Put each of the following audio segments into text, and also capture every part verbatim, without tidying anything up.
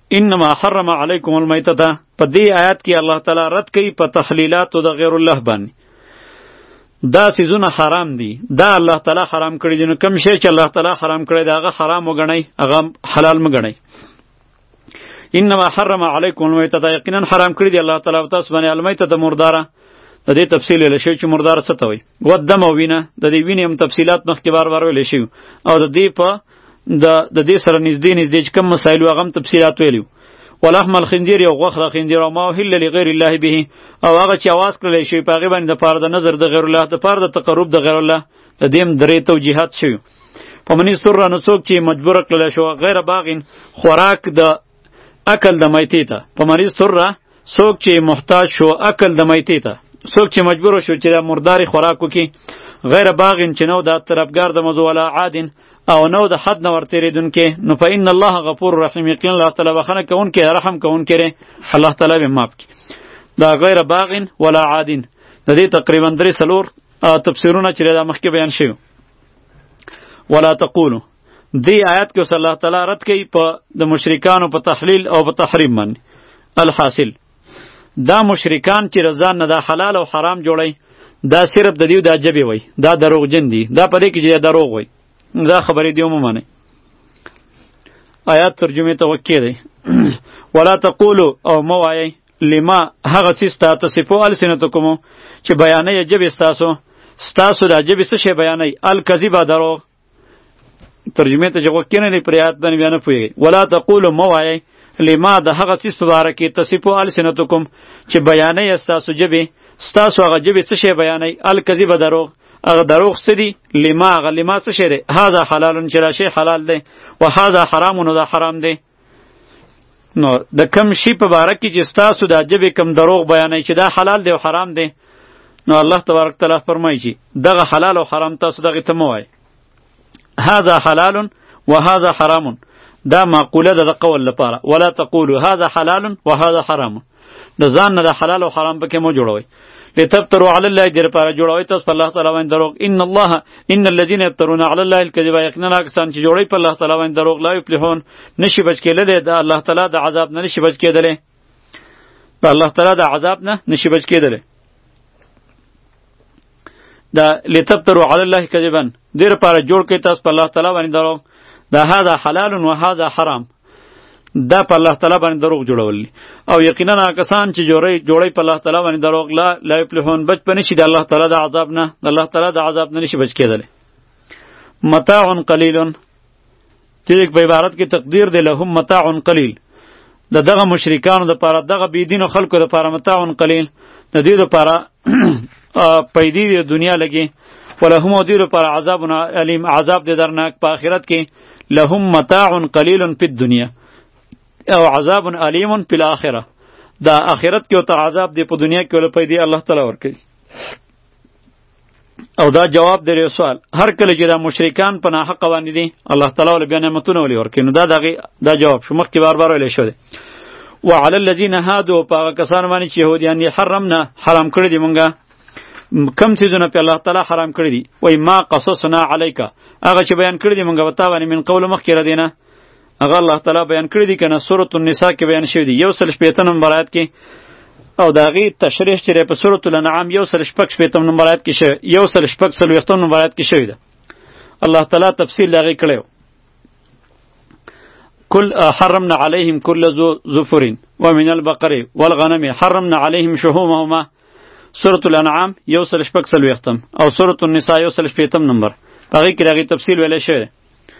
انما حرم علیکم المیتة په دې آیات کې الله تعالی رد کوي په تحلیلاتو د غیر الله باندې. دا سیزونه حرام دي، دا الله تعالی حرام کړی دي. نو کوم شی چې الله تعالی حرام کړی دی هغه حرام وګڼئ، هغه حلال مه ګڼئ. انما حرم علیکم المیتة، یقینا حرام کړی دی الله تعالی تاسو باندې المیتة مرداره. د دې تفصیل ویل شوی چې مرداره څه ته وایي. والدم او وینه، د دې وینې هم تفصیلات مخکې بار بار ویل شوي او د دې په د د دې سره نږدې نږدې چې کوم مسایل وو هغه هم تفصیلات ویلي. ولحم الخنزیر یو غوښه د خنزیر او ما اهل لغیر الله به، او هغه چې اواز کړلی شوی په هغې باندې د پاره د نظر د غیر الله، د پاره د تقرب د غیر الله، د دې هم درې توجیهات شوي. په منی سره نو څوک چې مجبوره کړلی شو غیر باغین خوراک د اکل د میتې ته، په منی سره څوک چې محتاج شو اکل د میتې ته، څوک چې مجبور شو چې د مرداري خوراک وکړي، غیر باغین چې نو د طرفګار د مزو ولا عادن او نو د حد نه ورتېرېدونکې، نو فإن الله غفور رحیم، یقینا الله تعالی بخښنه کوونکی رحم کوونکی دی، الله تعالی به معاف کړي. دا غیر باغین ولا عادن د دې تقریبا درې څلور تفسیرونه چې دا مخکې بیان شوي. ولا تقولو دې آیات کې اوس الله تعالی رد کوي په د مشرکانو په تحلیل او په تحریم باندې. الحاصل دا مشرکان چې رضان نه دا حلال او حرام جوړي، دا صرف د دیو دا جبې وای، دا دروغجن دي، دا په دې کې چې دروغ وای، دا خبرې دی مو معنی. آیات ترجمه ته وکړي دی. ولا تقولوا او مو وایي لما هغه څه ستاسو صفو السنتکم چې بیانې جبې ستاسو ستاسو د جبې څه شی بیانې الکذب دروغ. ترجمه ته جواب کینې نه پریات باندې بیان پوي. ولا تقولوا مو وایي لما د هغه څه مبارکې تصفو السنتکم چې بیانې ستاسو جبې ستاسو هغه جبې څه شی بیانې الکذب دروغ. هغه دروغ څه دي؟ لما هغه لما څه شی دی؟ هذا حلال چې دا شی حلال دی، و هذا حرام نو دا حرام دی. نو د کم شی په باره کې چې ستاسو د جبې کم دروغ بیانوي چې دا حلال دی او حرام دی، نو الله تبارک تعالی فرمایي چې دغه حلال او حرام تاسو دغې ته مه وایئ. هذا حلال و هذا حرام، دا معقوله ده د قول لپاره. ولا تقولوا هذا حلال و هذا حرام، د ځان نه د حلال او حرام پکې مو جوړوئ. لتفتروا علی الله دې لپاره جوړوئ تاسو په الله تعالی باندې دروغ. ان الله ان الذين يفترون على الله الكذب، یقینا کسان چې جوړوي په الله تعالی باندې دروغ لا یفلحون، نشي بچ کېدلی د الله تعالی د عذاب نه، نشي بچ کېدلی د الله تعالی د عذاب نه، نشي بچ کېدلی. دا لتفتروا علی الله کذبا دې لپاره جوړ کړئ تاسو په الله تعالی باندې دروغ. دا هذا حلال و هذا حرام، دا په الله تعالی باندې دروغ جوړول. او یقینا کسان چې جوړي جوړي په الله تعالی باندې دروغ لا لا یفلحون، بچ پنه شي د الله تعالی د عذاب نه، د الله تعالی د عذاب نه نشي بچ کېدل. متاع قلیل چې په عبارت کې تقدیر دی لهم متاع قلیل، د دغه مشرکانو د پاره دغه بيدینو خلکو د پاره متاع قلیل، د دې لپاره پیدې د دنیا لګي، ولهم د دې لپاره عذاب علیم، عذاب د درناک په آخرت کې. لهم متاع قلیل فی الدنیا او عذاب علیم فی الاخره، دا آخرت کې او ته عذاب دی په دنیا کې ول پیدې الله تعالی ورکړي. او دا جواب دی یو سوال، هر کله چې دا مشرکان په ناحق باندې دي الله تعالی ول بیا نعمتونه ولي ورکړي، نو دا دغه دا جواب شو مخکې بار بار ویل شو دی. وعلى الذين هادوا پاک کسان باندې چې يهوديان یې حرمنا حرام کړی دي مونږه کم چیزونه په الله تعالی حرام کړی دي. وای ما قصصنا علیک، هغه چې بیان کړی دي مونږه وتا باندې من قول مخکې را دینه، هغه الله تعالی بیان کړی دي کنه سورۃ النساء کې بیان شوی دی یو سل شپږ نمبر آیت کې، او داغي تشریح چې په سورۃ الانعام یو سل شپږ شپږ نمبر آیت کې شوی، یو سل شپږ سلويختم نمبر آیت کې شوی ده. الله تعالی تفصیل داغي کړو. کل حرمنا علیهم کل ظفر ومن البقر والغنم حرمنا علیهم شحومهما، سورۃ الانعام یو سل شپږ سلويختم او سورۃ النساء یو سل شپږ نمبر، هغه کې داغي تفصیل ویل شوی ده.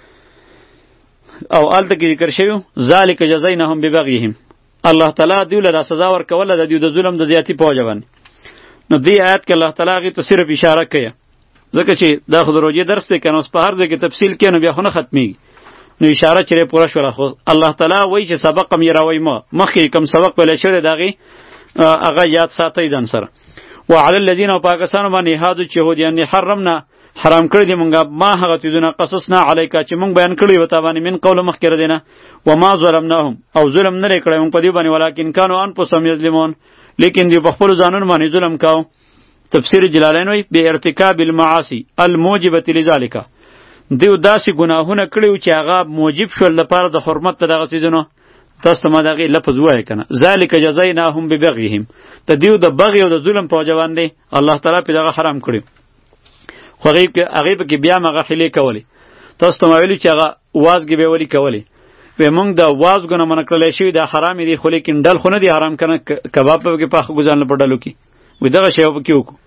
او آلته کې ذکر شوی ذالک جزایناهم ببغیهم، الله تعالی دیو له سزا ورکول د دیو د ظلم د زیاتی په وجه باندې. نو دې آیات کې الله تعالی غي ته صرف اشاره کوي، ځکه چې دا خو دروځي درس دی کنه، اوس په هر ځای کې تفصیل کینو بیا خو نه ختمي، نو اشاره چیرې پوره شوله. خو الله تعالی وایي چې سبق مې راوي ما مخکې کوم سبق ویل شوی داغي هغه یاد ساتي ځان سره. وعلى الذين پاکستان باندې هادو چې يهوديان حرمنا حرام کړی دی مونږه ما هغه چیزونه قصصنا علیکا چې مونږ بیان کړی وته باندې من قول مخکې ردینه و ما ظلمناهم او ظلم نه کړی مونږ په دې باندې ولکن کانوا انفسهم یظلمون، لیکن دی په خپل ځانونو باندې ظلم کاو. تفسیر جلالین وی به ارتکاب المعاصی الموجبه لذالک، دیو داسې ګناهونه کړیو چې هغه موجب شول لپاره د حرمت دغه چیزونو تاسو ته ما دغه لفظ وایي کنه ذالک جزایناهم ببغیهم ته دیو د بغي او د ظلم په وجه باندې الله تعالی په دغه حرام کړی خو هغه کې هغه کې بیا مغه خلی کولی تاسو ته ویلي چې هغه وازګي به ولی کولی و مونږ د وازګونه من کړلې شي د حرام دي خو لیکن ډل خو نه دي حرام کنه کباب په کې پخ ګزان په ډلو کې و دغه شی په کې وکړو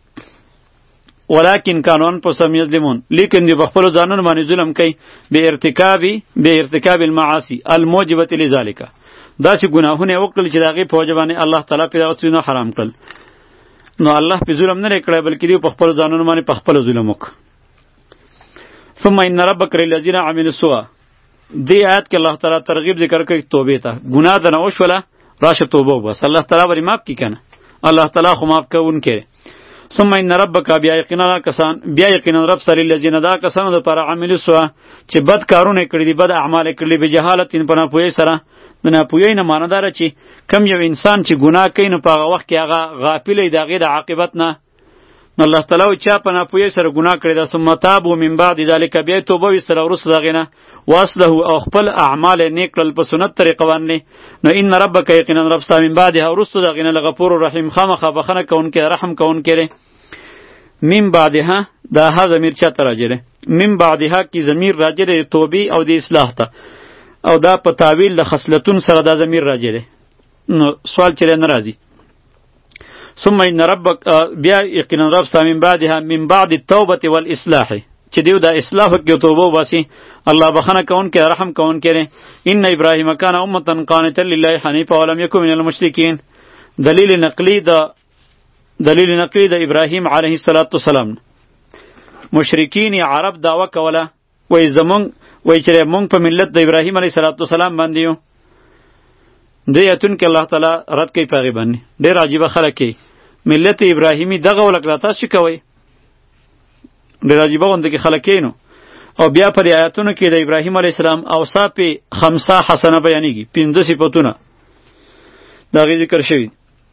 ولکن قانون په سم یظلمون لیکن دی بخپل ځانون باندې ظلم کوي به ارتکابي به ارتکاب المعاصی الموجبه لذالک دا چې ګناهونه وکړل چې دغه په وجه باندې الله تعالی په دغه څونه حرام کړل نو الله په ظلم نه کړی بلکې دی په خپل ځانون باندې په خپل ظلم وک ثم ان ربک للذین عملوا السوء دی آیت کې الله تعالی ترغیب ذکر کوي توبې ته ګناه د نوښ ولا راشه توبه وبس الله تعالی بری معاف کی کنه الله تعالی خو معاف کوونکی ثم ان ربک بیا یقینا کسان بیا یقینا رب سره الذین دا کسان د پر عمل سو چې بد کارونه کړی دي بد اعمال کړی به جهالت په نه پوهې سره نه پوهې نه ماندار چې کم یو انسان چې ګناه کوي نو په هغه وخت کې هغه غافل دی دغه د عاقبت نه نو الله تعالی چا په نه پوهې سره ګناه کړی دا ثم تابوا من بعد ذلک بیا توبه وسره ورسره دغه نه واسله او خپل اعمال نیک کړل په سنت طریقه باندې نو ان ربک یقینا رب ستا من بعدها ورسره دغه نه غفور رحیم خامخ بخنه کونکي رحم کونکي من بعدها دا ها ضمیر چاته راځي من بعدها کی ضمیر راځي د توبې او د اصلاح ته او دا په تعویل د خصلتون سره دا ضمیر راځي نو سوال چیرې نه راځي ثم ان ربک بیا یقینا رب ستا من بعدها من بعد التوبه والاصلاح چې دیو دا اصلاح کې توبه واسي الله بخنه کون کې رحم کون کې ان ابراهیم کان امه قانتا لله حنیفا ولم یکن من المشرکین دلیل نقلی دا دلیل نقلی د ابراهیم علیه السلام مشرکین عرب دعوه کوله وای زمون وای چې مونږ په ملت د ابراهیم علیه السلام باندې یو دې اتون کې الله تعالی رد کوي پیغی باندې ډېر عجیب خلک کی ملت ابراهیمی دغه ولکلا تاسو کوي ډېر عجیب غونډه کې خلک کینو او بیا پر آیاتونو کې د ابراهیم علیه السلام اوصاف خمسه حسنه بیانېږي پنځه صفاتونه دا غي ذکر شوی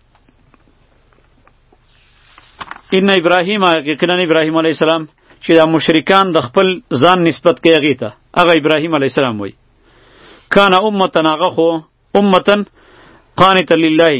ان ابراهیم یقینا ابراهیم علیه السلام چې دا مشرکان د خپل ځان نسبت کوي هغې ته هغه ابراهیم علیه السلام وایي کان امتن هغه خو امتن قانتا لله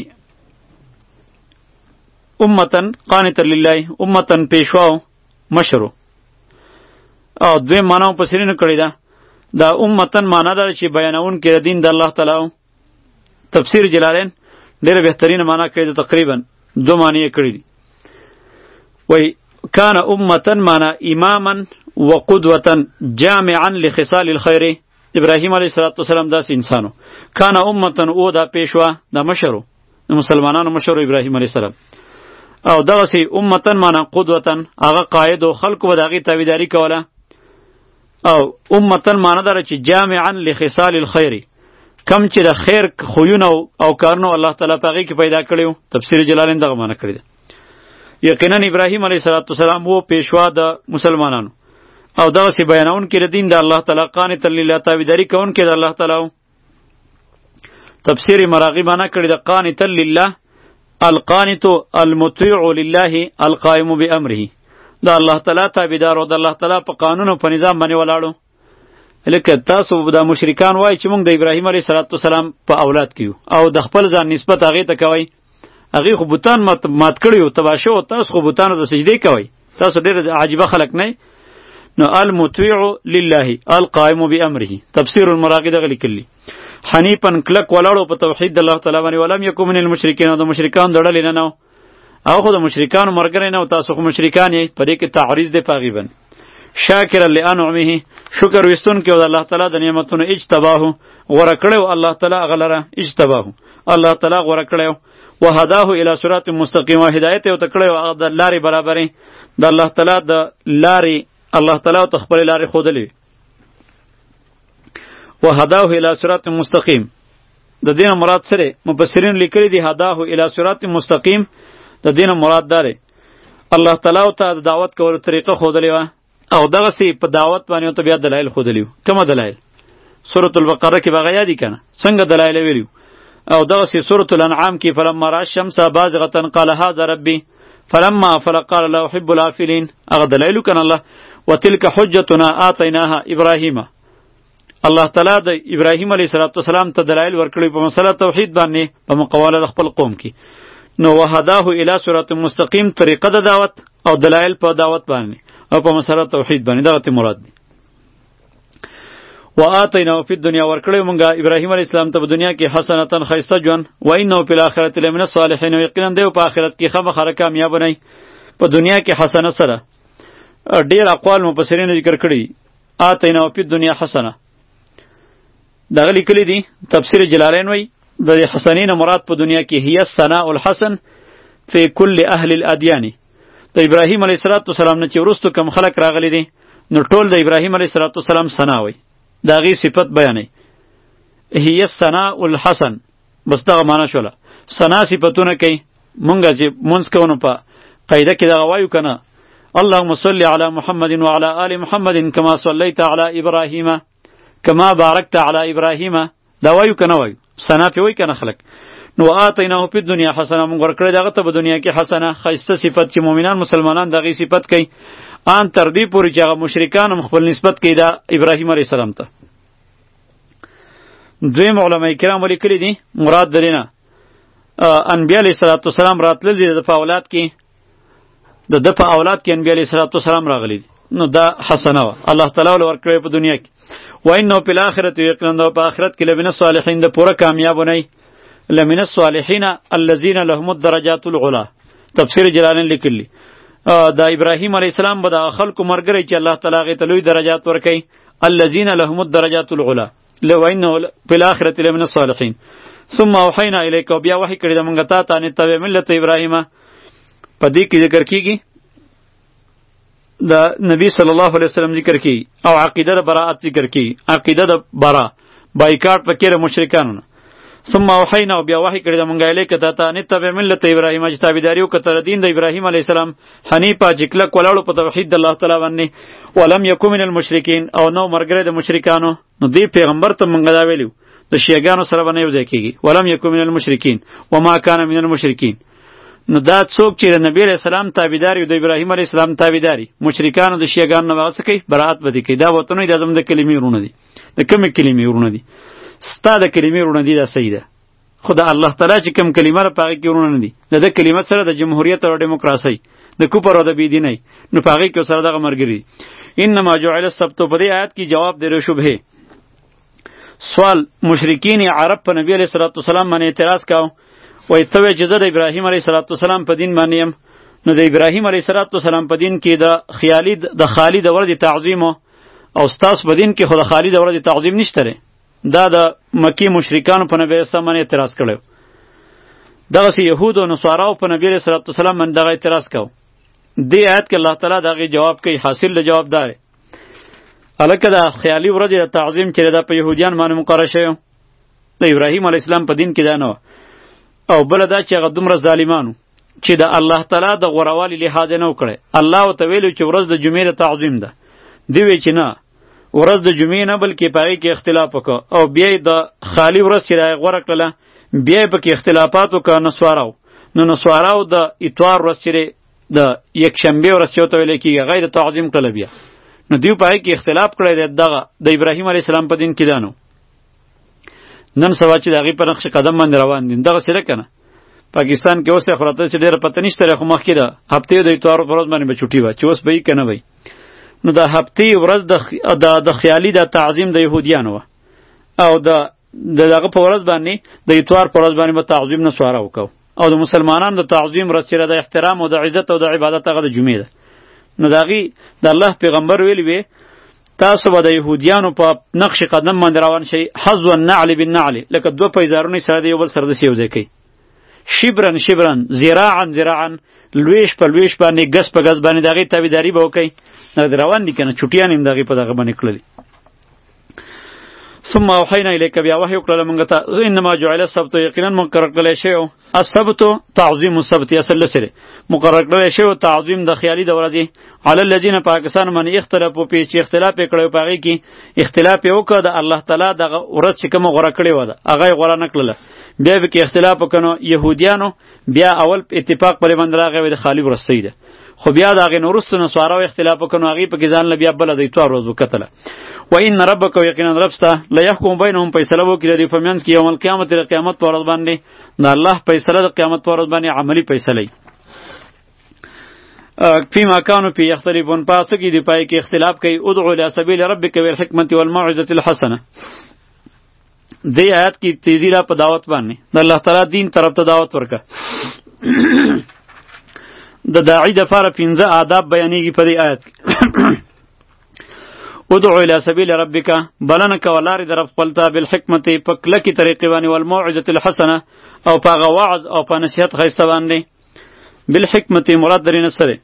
امتن قانتا لله امتن پیشواو مشرو او دوی معناو پسرینو کړی ده دا امتن معنا ده چې بیانون کې دین د الله تعالی تفسیر جلالین ډېر بهترین معنا کړی ده تقریبا دو معنی کړی دي وی کان امتن معنا اماما وقدوة جامعا لخصال الخير ابراهیم علیه السلام داس انسانو کان امتن او دا پیشوا دا مشرو مسلمانانو مشرو ابراهیم علیه السلام او دغه سی امتن معنا قدوة هغه قائد او خلق و دغه تابعداري کوله او امتن معنا دره چې جامعا لخصال الخير کم چې د خیر خوونه او کارنو الله تعالی پاغي کې پیدا کړیو تفسیر جلالین دغه معنا کړی ده یقینا ابراهیم علیه السلام وو پیشوا د مسلمانانو او دغه سی بیانون کې دین د الله تعالی قانت لله تابعداري کون کې د الله تعالی تفسیر مراغی معنا کړی د قانت لله القانت المطيع لله القائم بامره دا الله تعالی تابعدار او د الله تعالی په قانون او په نظام باندې ولاړو لکه تاسو د مشرکان وای چې موږ د ابراهیم علیه السلام په اولاد کیو او د خپل ځان نسبت هغه ته کوي هغه خو بوتان مات مات کړیو تباشه او تاسو خو بوتانو ته سجدي کوي تاسو ډېر عجیبه خلک نه نو المطيع لله القائم بامره تفسیر المراغی دغه لیکلی حنیفن کلک ولاړو په توحید الله تعالی باندې ولم یکم من المشرکین د مشرکان دړل نه نو او خو د مشرکان مرګره نه تاسو خو مشرکان یې په دې کې تعریض دی پاغیبن شاکر لانعمه شکر وستون کې د الله تعالی د نعمتونو اجتباه غوړه کړو الله تعالی غلره اجتباه الله تعالی غوړه کړو وهداه الى صراط مستقیم و هدایت او تکړه د لارې برابرې د الله تعالی د لارې الله تعالی او تخبر لارې خودلې وهداه الى صراط مستقیم د دین مراد سره مفسرین لیکلي دي هداه الى صراط مستقیم د دین مراد داره الله تعالی ته دعوت کول طریقه خودلې و او دغه سی په دعوت باندې ته بیا دلایل خودلې کومه دلایل سورۃ البقره کې بغیا دي کنه څنګه دلایل ویلو او دغه سی سورۃ الانعام کې فلما را الشمس بازغه قال هذا ربي فلما افل قال لا احب الافلين هغه دلایل کنه الله وتلك حجتنا اعطيناها ابراهيم الله تعالی د ابراهیم علیه السلام ته دلایل ورکړي په مسله توحید باندې په مقابله د خپل قوم کې. نو وهداه الی صراط مستقیم طریقه د دعوت او دلایل په دعوت باندې او په مسله توحید باندې دغه ته مراد دی. وآتیناه فی الدنیا ورکړی مونږه ابراهیم علیه السلام ته په دنیا کې حسنتن ښایسته ژوند و انه فی الاخرة لمن الصالحین یقینا دی په آخرت کې خامخا کامیاب نه په دنیا کې حسنه سره. ډیر اقوال مفسرین ذکر کړي آتیناه فی الدنیا حسنه دغه لیکلي دي. تفسیر جلالین وایي د حسنین مراد په دنیا کې هي الثناء الحسن فی کل اهل الادیان. د ابراهیم علیه السلام نه چې وروسته کم خلق راغلي دي نو ټول د ابراهیم علیه السلام ثنا وایي دا غي صفت بیانې هي الثناء الحسن بس دغه معنا شوله. ثنا صفتونه کوي مونږ چې مونږ کوو په قاعده کې دغه وایو کنه اللهم صل علی محمد وعلى آل محمد كما صليت على ابراهیم كما باركت على ابراهیم دا وایو کنه وایو ثنا په وای کنه خلق. نو آتیناه فی الدنیا حسنه مونږ ورکړی دغه ته په دنیا کې حسنه ښایسته صفت چې مؤمنان مسلمانان دغه صفت کوي ان تر دې پورې چې هغه مشرکان هم خپل نسبت کوي دا ابراهیم علیه السلام ته. دویم علماء کرام ولیکلي دي مراد درینه انبیاء علیه السلام راتلل دي د په اولاد کې د د په اولاد کې انبیاء علیه السلام راغلي دي نو دا حسنه وه الله تعالی ول ورکړی په دنیا کې. و انه فی الاخرة یقینا په آخرت کې لمن الصالحین د پوره کامیابونه لمن الصالحین الذین لهم الدرجات العلی. تفسیر جلالین لیکلی دا ابراهیم علیه السلام به د خلکو مرګری چې الله تعالی هغې ته لوی درجات ورکوي الذین لهم الدرجات العلی لو انه فی الاخرة لمن الصالحین. ثم اوحینا الیک او بیا وحی کړی د مونږ ته ته ان اتبع ملت ابراهیم. په دې کې ذکر کیږي د نبی صلی الله علیه وسلم ذکر کی او عقیده د براءت ذکر کی عقیده د برا بایکاټ پکې مشرکانو. ثم اوحینا او بیا وحی کړی د مونږه الیک ته ته ان تبع ملت ابراهیم چې تابعداریو کتر دین د ابراهیم علیه السلام حنیفه چې کلک ولاړو په توحید د الله تعالی باندې ولم یکو من المشرکین او نو مرګره د مشرکانو. نو دی پیغمبر ته مونږه دا ویلو د شیعاګانو سره باندې یو ځای کیږي ولم یکو من المشرکین وما کان من المشرکین. نو دا څوک چې د نبی علیه السلام تابعداري د ابراهیم علیه السلام تابعداري مشرکانو د شیعاګانو نه واسه کوي براءت به کوي دا وته نه د اعظم د کلمې ورونه دي د کومې کلمې ورونه دي ستا د کلمې ورونه دي دا صحیح ده خدا الله تعالی چې کوم کلمه را پاږي کې ورونه نه دي د کلمه سره د جمهوریت او دیموکراسي د کوپر او د بيدینۍ نو پاږي کې سره دغه مرګري. انما جعل السبت په دې آیت کې جواب دی شبهه سوال مشرکین عرب په نبی علیه السلام باندې اعتراض کاو وای ته چې زه د ابراهیم علیه السلام په دین باندې یم نو د ابراهیم علیه السلام په دین کې د خیالي د خالی د ورځې تعظیم او ستاسو په دین کې خو د خالی د ورځې تعظیم نشته. دا د مکی مشرکانو په نبی اسلام باندې اعتراض کړو. دغه سي يهود او نصاراو په نبی صلی الله علیه وسلم باندې دغه اعتراض کاو. دې آیت کې الله تعالی دغه جواب کوي حاصل د جواب دار الکه د خیالي ورځې د تعظیم چې د په يهوديان باندې مقرره شوی د ابراهیم علیه السلام په دین کې دا نه او بل دا چې هغه دومره ظالمانو چې د الله تعالی د غوروالي لحاظ نه وکړي. الله ته ویلو چې ورځ د جمعې د تعظیم ده دی وی چې نه ورځ د جمعې نه بلکې پای کې اختلاف وکړه او بیا د خالی ورځ چې راغ غوړه کړله بیا په کې اختلافات وکړه نسواراو نو نسواراو د اتوار ورځ چې د یک شنبه ورځ چې ته ویل کېږي غیر تعظیم کړل بیا نو دیو پای کې اختلاف کړی دغه د ابراهیم علیه السلام په دین کې دانو نن سبا چې دغه په نقش قدم باندې روان دي دغه سره کنه پاکستان کې اوسه خراته چې ډیره پته نشته خو مخکې ده هفته د اتوار ورځ باندې به چټي و چې اوس به یې کنه وای نو د هفته ورځ د د خیالي د تعظیم د يهوديانو او د دغه په ورځ باندې د اتوار په ورځ باندې به تعظیم نه سواره وکاو او د مسلمانانو د تعظیم ورځ چې د احترام او د عزت او د عبادت هغه د جمعې ده. نو داغي د الله پیغمبر ویلی وی تاسو به د يهوديانو په نقش قدم باندې روان شئ حظ النعل بالنعل لکه دوه پیزارونه سره د یو بل سره د سیو ځکې شبرن شبرن ذراعا ذراعا لویش په لویش باندې ګس په ګس باندې دغه تابعداري به وکي نه روان دي کنه چټیان هم دغه په دغه باندې کړل. ثم اوحینا الیک بیا وحی وکړل موږ ته انما جعل السبت یقینا مقرر کړل شی او السبت تعظیم السبت اصل سره مقرر کړل شی او تعظیم د خیالي د ورځې علی الذین پاکستان باندې اختلاف په پیچ اختلاف کړو پاږي کې اختلاف وکړه د الله تعالی د ورځ چې کوم غوړه کړی و ده هغه غوړه نکړل بیا به کې اختلاف وکړو يهوديانو بیا اول اتفاق پر باندې راغی د خالی ورځ سیده خو بیا د هغې نه وروسته نسوارو اختلاف وکړ نو هغې پکې ځان له بیا بله د اتوار ورځ وکتله. و ان ربک او یقینا رب ستا لیحکم بینهم فیصله وکړي د دوی په منځ کې یوم القیامت د قیامت په ورځ باندې. د الله فیصله د قیامت په ورځ باندې عملي فیصله فیما کانوا فی یختلفون، په څه کې دی پای کې اختلاف کوي. ادعو الی سبیل ربک بالحکمة والموعظة الحسنه. دې آیات کې تیزی را په دعوت باندې د الله تعالی دین طرف ته دعوت ورکړه. د داعی دپاره پنځه آداب بیانېږي په دې آیات کې. ادعو الی سبیل ربک، بلنه کوه لارې د رب خپل ته، بالحکمت په کلکې طریقې باندې، والموعظة الحسنه او په هغه وعظ او په نصیحت ښایسته باندې. بالحکمت مراد درې نه سره.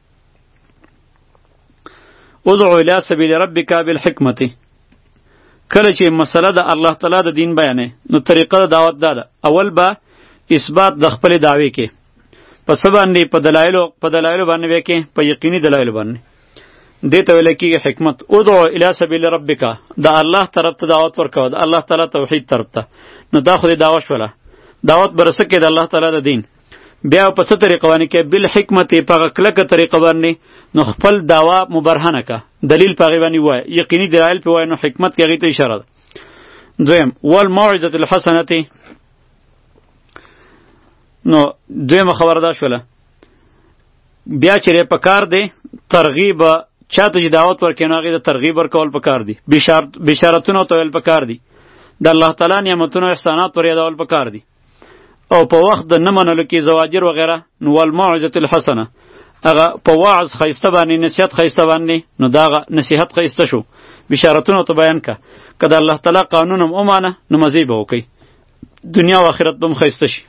ادعو الی سبیل ربک بالحکمت، کله چې مسله د الله تعالی د دین بیانې نو طریقه د دعوت دا ده. اول به اثبات د خپل دعوی کې په څه باندې؟ په دلایلو په دلایلو باندې به کې په یقیني دلایلو باندې. دې ته ویل کېږي حکمت. ادعو الی سبیل ربک، د الله طرف ته دعوت ورکوه، د الله تعالی توحید طرف ته. نو دا خو دې دعوه شوله. دعوت برسه کې د الله تعالی د دین. بیا په څه طریقه باندې کې؟ بالحکمت، په هغه کلکه طریقه باندې. نو خپل دعوه مبرهنه که، دلیل په هغې باندې ووایه، یقیني دلایل پې ووایه. نو حکمت کې هغې ته اشاره ده. دویم والموعظة الحسنة، نو دویمه خبره دا شوله. بیا چې په کار دی ترغیب چاته چې دعوت ورکوي نو هغې ته ترغیب ورکول په کار دي، بشارتونه ورته ویل په کار دي، د الله تعالی نعمتونه او احسانات ور یادول په کار دي. او په وخت د نه منلو کې زواجر وغیره. نو والموعظة الحسنه، هغه په وعظ ښایسته باندې، نصیحت ښایسته باندې. نو دا هغه نصیحت ښایسته شو، بشارتونه ورته بیان که. که د الله تعالی قانون هم ومانه نو مزې به وکړي، دنیا و آخرت به هم ښایسته شي.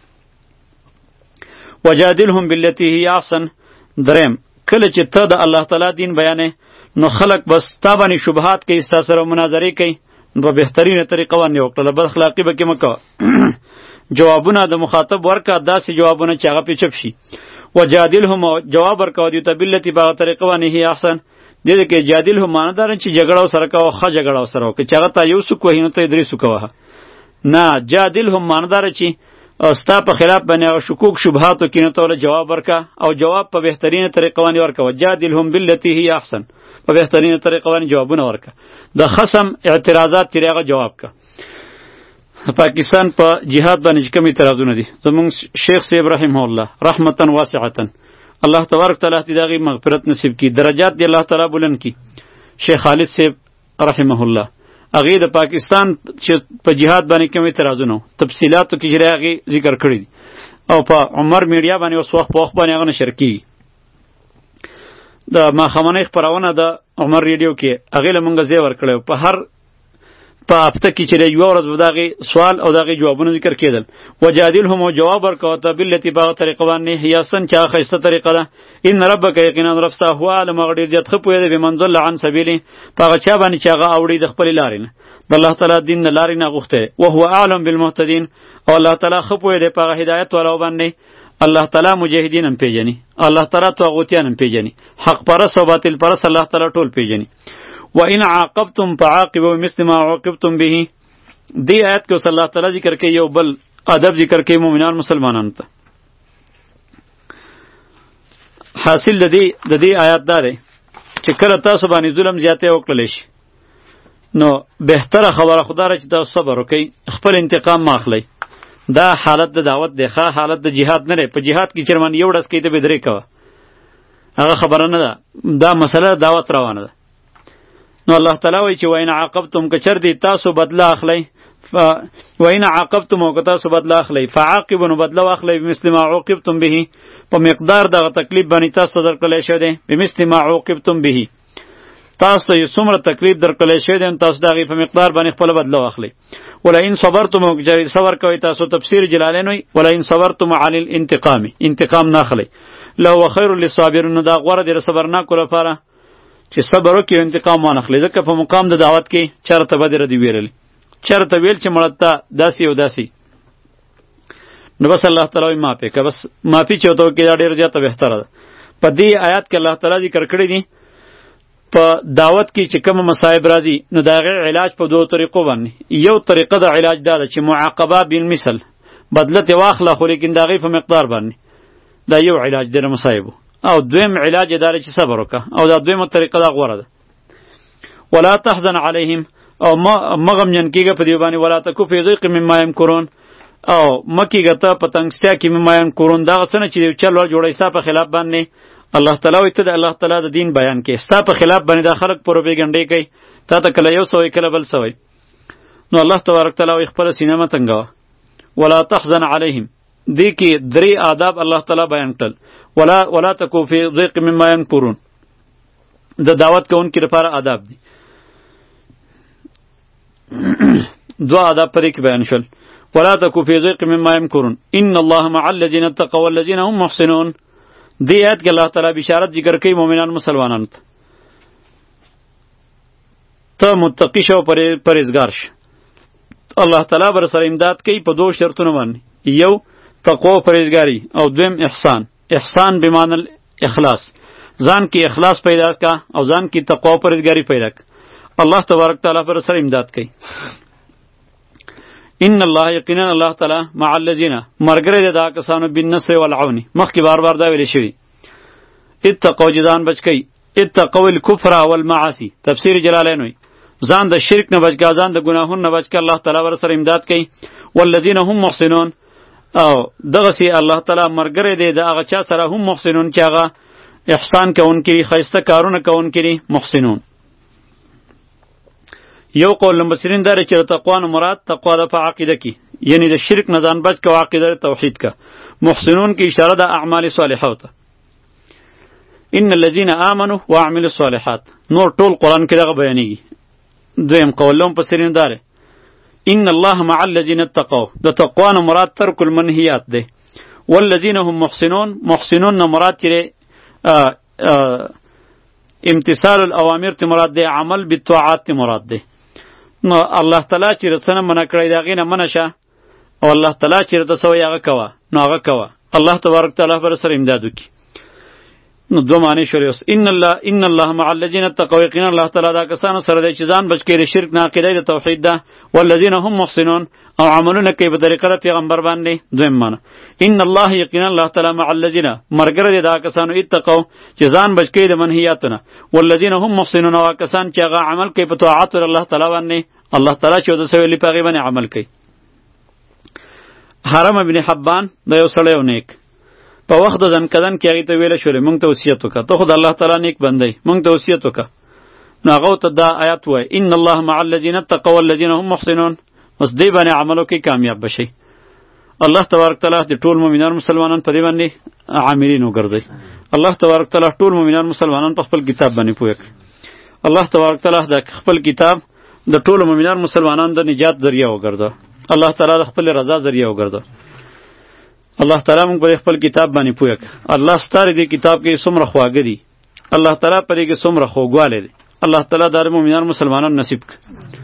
وجادلهم بالتي هي احسن. دریم، کله چې ته د الله تعالی دین بیانې نو خلق بس تا باندې شبهات کوي، ستا سره مناظرې کوي، نو په بهترینه طریقه باندې وکړه، بد اخلاقي به کې مه کوه. جوابونه د مخاطب ورکه، داسې جوابونه چې هغه پې چپ شي. وجادلهم، جواب ورکوه دوی ته، بالتي په هغه طریقه باندې هي احسن. دې دې کې جادلهم معنی داره چې جګړه ورسره کوه، ښه جګړه ورسره وکړه، چې هغه تا یو سوک وهي نو ته یې درې سوکه وهه. نه، جادلهم معنی داره چې ستا په خلاف باندې هغه شکوک شبهاتو کې نو ته ورله جواب ورکه، او جواب په بهترینه طریقه باندې ورکوه. جادلهم بالتي هي احسن، په بهترینه طریقه باندې جوابونه ورکه. د خصم اعتراضات ترې هغه جواب که. پاکستان په پا جهاد باندې چې کوم اعتراضونه دي، زمونږ شیخ صاحب رحمه الله رحمتا واسعتا، الله تبارک تعالی دې د هغې مغفرت نصیب کړي، درجات دې الله تعالی بلند کړي. شیخ خالد صاحب رحمه الله هغې د پاکستان چې په جهاد باندې کوم اعتراضونه تفصیلاتو کې چې هغې ذکر کړي دي، او په عمر میډیا باندې اوس وخت په وخت باندې هغه نشر کېږي. د ماښامنۍ خپرونه د عمر ریډیو کې هغې له مونږ ځای ورکړی، په هر په هفته کې چې یوه ورځ به د هغې سوال او د هغې جوابونه ذکر کېدل. وجادلهم، او جواب ورکوه ته بالتي په هغه طریقه باندې هي احسن چې هغه ښایسته طریقه ده. ان ربک، یقینا رب ستا هو اعلم، هغه ډېر زیات ښه پوهېده بمن ضل عن سبیلې، په هغه چا باندې چې هغه اوړي د خپلې لارې نه، د الله تعالی دین نه لارې نه غوښتی. وهو اعلم بالمهتدین، او الله تعالی ښه پوهېده په هغه هدایت والاو باندې. الله تعالی مجاهدین هم پیژني، الله تعالی طاغوتیان هم پیژني، حق پرست او باطل پرست الله تعالی ټول پیژني. و ان عاقبتم فعاقبوا بمثل ما عوقبتم به. دی آیت کې اوس الله تعالی ذکر کوي، یو بل ادب ذکر کوي مؤمنان مسلمانانو ته. حاصل د دې د دې آیات دا دی چې کله تاسو باندې ظلم زیاتی وکړلی شي نو بهتره خبره خو دا ده چې تاسو صبر وکئ، خپل انتقام مه اخلئ. دا حالت د دعوت دی، ښه حالت د جهاد نه دی. په جهاد کې چې باندې یو ډز کوي ته به درې کوه، هغه خبره نه ده، دا مسله دعوت روانه ده. نو الله تعالی وایي چې وین عاقبتم، که چېرته تاسو بدله اخلئ، وین عاقبتم، او که تاسو بدله اخلئ، فعاقبوا، نو بدله واخلئ بمثل ما عوقبتم به، په مقدار دغه تکلیف باندې تاسو ته درکړلی شوی دی. بمثل ما عوقبتم به، تاسو ته څومره تکلیف درکړلی شوی دی، تاسو د هغې په مقدار باندې خپله بدله واخلئ. ولئن صبرتم، او که صبر کوئ تاسو، تفسیر جلالین وایي ولئن صبرتم علی الانتقام، انتقام نه اخلئ، لهو خیر للصابرین، دا غوره دی د صبرناکو لپاره چې صبر وکړي او انتقام وانخلي. ځکه په مقام د دعوت کې چېرته به دې ردي ویللی، چېرته ویل چې مړه ته داسې او داسې، نو بس الله تعالی وایي معافي که، بس معافي چې ورته وکړي دا ډېره زیاته بهتره ده. په دې آیات کې الله تعالی ذکر کړی دي په دعوت کې چې کوم مصائب راځي نو د هغې علاج په دوو طریقو باندې. یو طریقه د علاج دا ده چې معاقبه بالمثل، بدله ترې واخله خو لیکن د هغې په مقدار باندې، دا یو علاج دی د مصایبو. او دویم علاج دار چې صبر وکړه او دا دویمه طریقه دا غوره ده. ولا تحزن علیهم او مغم جن کیږي په دی باندې ولا تکو فی ضیق مما یمکرون او مکیږي ته پتنګستیا کې مما یمکرون دا څنګه چې چل ور جوړی ستا په خلاف باندې الله تعالی وي ته د الله تعالی د دین بیان کې ستا په خلاف باندې دا خلق پروپاګاندا کوي تا ته کله یو سوې کله بل سوې نو الله تبارک تعالی خپل سینه متنګا ولا تحزن علیهم دی کې درې آداب الله تعالی بیان کړل ولا ولا تکو فی ضیق مما یمکرون د دعوت کوونکو لپاره آداب دي دو آداب پرې کې بیان شول ولا تکو فی ضیق مما یمکرون ان الله مع الذین اتقوا والذین هم محسنون دی آیت کې الله تعالی بشارت ذکر کوي مؤمنان مسلمانانو ته ته متقی شو پرهیزګار شه الله تعالی بر سره امداد کوي په دوه شرطونو باندې یو تقوا او پرهیزګاری او دویم احسان احسان بمعنی الاخلاص ځان کې اخلاص پیدا کا او ځان کې تقوا او پرهیزګاری پیدا کا الله تبارک تعالی پر سره امداد کوي ان الله یقینا الله تعالی مع الذین مرګره دا کسانو بالنصر والعون مخکې بار بار دا ویل شوی اتقوا جدان بچ کوي اتقوا الكفر والمعاصی تفسیر جلالین وی ځان د شرک نه بچ کا ځان د ګناهونو نه بچ کا الله تعالی پر سره امداد کوي والذین هم محسنون او دغه سی الله تعالی مرګره دی دا هغه چا سره هم محسنون چې هغه احسان کوونکي خیسته کارونه کوونکي محسنون یو قول مبصرین داره چې تقوا نه مراد تقوا د په عقیده کې یعنی د شرک نه ځان بچ کو عقیده توحید کا محسنون کی اشاره د اعمال صالحه ته ان الذين امنوا وعملوا الصالحات نور ټول قران کې دغه بیانېږي دویم قول مبصرین داره ان الله مع الذين اتقوا د تقوا نه مراد ترک المنهیات ده والذین هم محسنون محسنون نه مراد چې امتثال الاوامر ته مراد ده عمل بالطاعات ته مراد ده نو الله تعالی چې رسنه منع کړی دا غینه منشه او الله تعالی چې رته سوی هغه کوه نو هغه کوه الله تبارک تعالی پر سره امداد وکي نو دو معنی شوریوس ان الله ان الله مع الذين اتقوا یقینا الله تعالی دا کسانو سره دی چې ځان بچ کړي شرک نه عقیده د توحید ده والذین هم محسنون او عملونه کوي په طریقه پیغمبر باندې دویم معنی ان الله یقینا الله تعالی مع الذین مرګره دی دا کسانو اتقوا چې ځان بچ کړي د منهیاتونه والذین هم محسنون او کسان چې هغه عمل کوي په طاعت الله تعالی باندې الله تعالی چې د سویلی په غیبه عمل کوي حرم ابن حبان د یو سړی و نیک په وخت د ځن کدن کې هغې ته ویله شولې مونږ ته وصیت وکړه ته خو د الله تعالی نیک بندی مونږ ته وصیت وکړه نو هغه ته دا آیات وایي ان الله مع الذین اتقوا والذین هم محسنون اوس دې باندې عملو کې کامیاب بشئ الله تبارک تعالی د ټول مؤمنان مسلمانان په دې باندې عاملین وګرځي الله تبارک تعالی ټول مؤمنان مسلمانان په خپل کتاب باندې پوهه کړي الله تبارک تعالی د خپل کتاب د ټول مؤمنان مسلمانان د نجات ذریعہ وګرځي الله تعالی د خپل رضا ذریعہ وګرځي الله تعالی موږ په خپل کتاب باندې پوهه کړ الله ستاره دې کتاب کې څومره خواږه دي الله تعالی پرې کې څومره خوږواله دي الله تعالی د مؤمنان مسلمانان نصیب کړ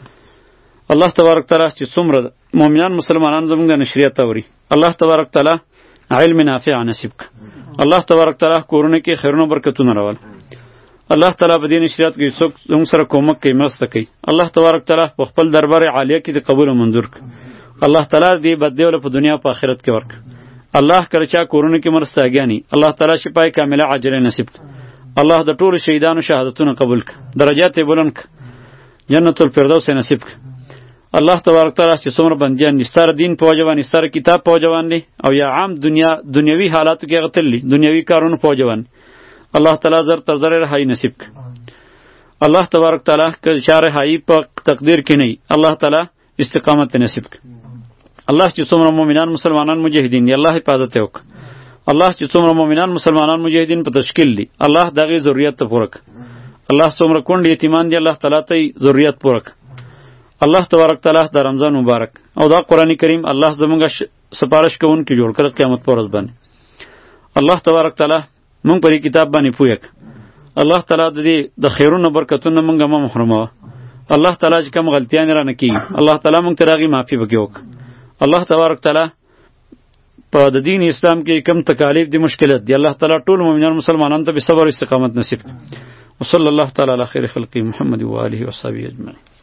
الله تبارک تعالی چې څومره مؤمنان مسلمانان زموږ د نشریات اوري الله تبارک تعالی علم نافع نصیب کړ الله تبارک تعالی کورونه کې خیرونه برکتونه راول الله تعالی په دې نشریات کې څوک زموږ سره کومک کوي مرسته کوي الله تبارک تعالی په خپل دربار عالیه کې د قبول او منظور کړ الله تعالی دې بدیول په دنیا او په آخرت کې ورک الله کله چا کورونه کې مرسته اگیانی الله تعالی شفای کامله عاجله نصیب کړ الله د ټول شهیدانو شهادتونه قبول کړ درجات یې بلند کړ جنت الفردوس نصیب کړ الله تبارک تعالی چې څومره بندیان نستار دین په وجوان نستار کتاب په وجوان دي او یا عام دنیا دنیوي حالاتو کې غتلی دنیوي کارونه په وجوان الله تعالی زر تر زر رهایی نصیب کړ الله تبارک تعالی که چا رهایی په تقدیر کې نه الله تعالی استقامت نصیب کړ الله چې څومره مؤمنان مسلمانان مجاهدین دی الله حفاظت وکړي الله چې څومره مؤمنان مسلمانان مجاهدین په تشکیل دي الله دغه ضرورت ته پوره کړي الله څومره کونډ یتیمان دی الله تعالی ته ضرورت پوره کړي الله تبارک تعالی د رمضان مبارک او دا قرآن کریم الله زمونږ سپارش کوونکی جوړ کړ قیامت پر ورځ باندې الله تبارک تعالی مونږ په کتاب باندې پوهه الله تعالی د دې د خیرونو برکتونو مونږه ما محرومه الله تعالی چې کوم غلطیان را نه کیږي الله تعالی مونږ ته راغي معافي وکړي الله تبارک تعالی په د دین اسلام کې کم تکالیف دي مشکلات دي الله تعالی ټول مؤمنان مسلمانانو ته به صبر او استقامت نصیب کړي وصلی الله تعالی علی خیر خلقی محمد و آله و صحبه اجمعین.